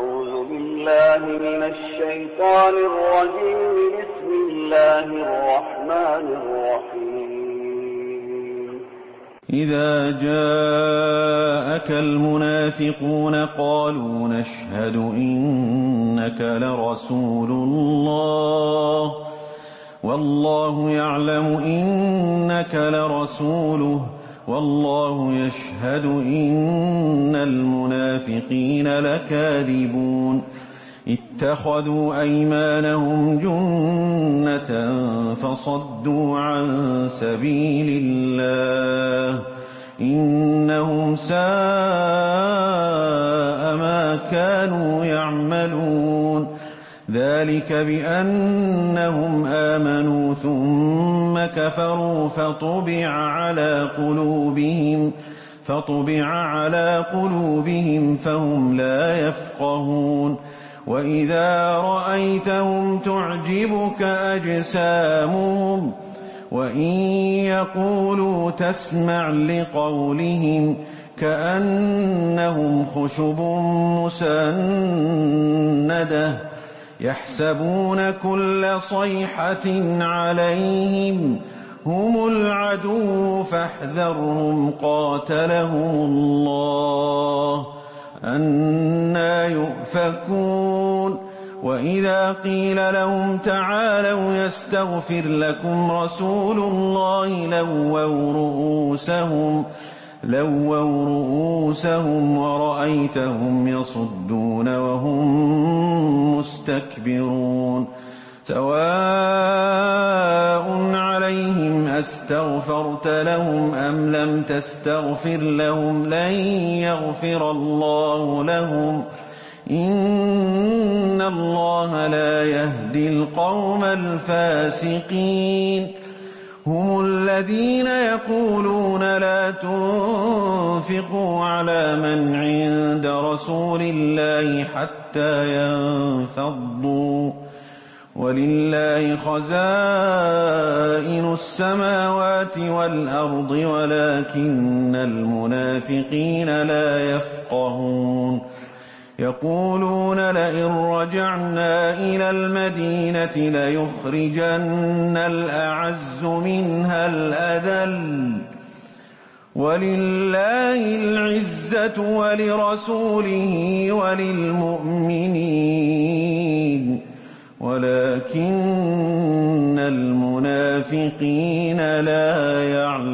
أعوذ بالله من الشيطان الرجيم. بسم الله الرحمن الرحيم. إذا جاءك المنافقون قالوا نشهد إنك لرسول الله والله يعلم إنك لرسوله والله يشهد إن المنافقين لكاذبون اتخذوا أيمانهم جنة فصدوا عن سبيل الله إنهم ساء ما كانوا يعملون ذلك بأنهم آمنوا ثم كفروا فطبع على قلوبهم فهم لا يفقهون وإذا رأيتهم تعجبك أجسامهم وإن يقولوا تسمع لقولهم كأنهم خشب مسندة يحسبون كل صيحة عليهم هم العدو فاحذرهم قاتلهم الله أنى يؤفكون وإذا قيل لهم تعالوا يستغفر لكم رسول الله لووا رؤوسهم ورأيتهم يصدون وهم مستكبرون سواء عليهم أستغفرت لهم أم لم تستغفر لهم لن يغفر الله لهم إن الله لا يهدي القوم الفاسقين هم الذين يقولون لا تنفقوا على من عند رسول الله حتى ينفضوا ولله خزائن السماوات والأرض ولكن المنافقين لا يفقهون يقولون لئن رجعنا إلى المدينة ليخرجن الأعز منها الأذل ولله العزة ولرسوله وللمؤمنين ولكن المنافقين لا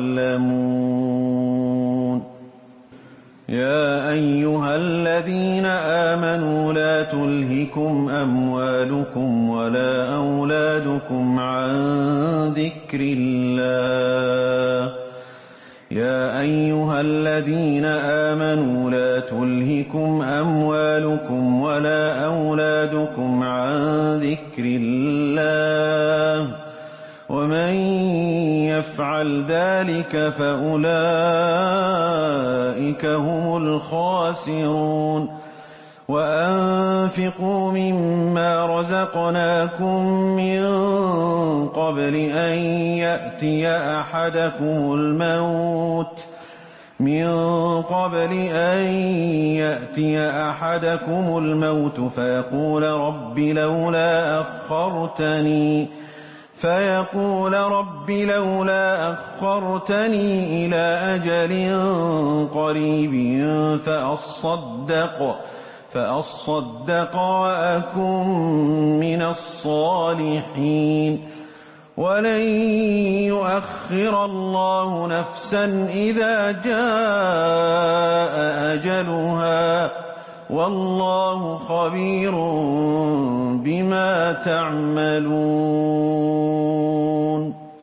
يعلمون يا أيها الذين آمنوا لا تلهكم أموالكم ولا أولادكم عن ذكر الله يا أيها الذين آمنوا لا تلهكم أموالكم ولا أولادكم عن ذكر الله ومن يفعل ذلك فأولئك هم الخاسرون وأنفقوا مما رزقناكم من قبل أن يأتي أحدكم الموت فيقول رب لولا أخرتني إلى أجل قريب فأصدق وأكن من الصالحين ولن يؤخر الله نفسا إذا جاء أجلها والله خبير بما تعملون